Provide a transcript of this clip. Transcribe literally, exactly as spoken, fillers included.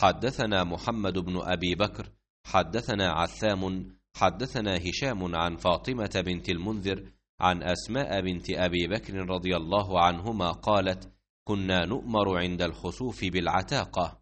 حدثنا محمد بن أبي بكر حدثنا عثام حدثنا هشام عن فاطمة بنت المنذر عن أسماء بنت أبي بكر رضي الله عنهما قالت: كنا نؤمر عند الخسوف بالعتاقة.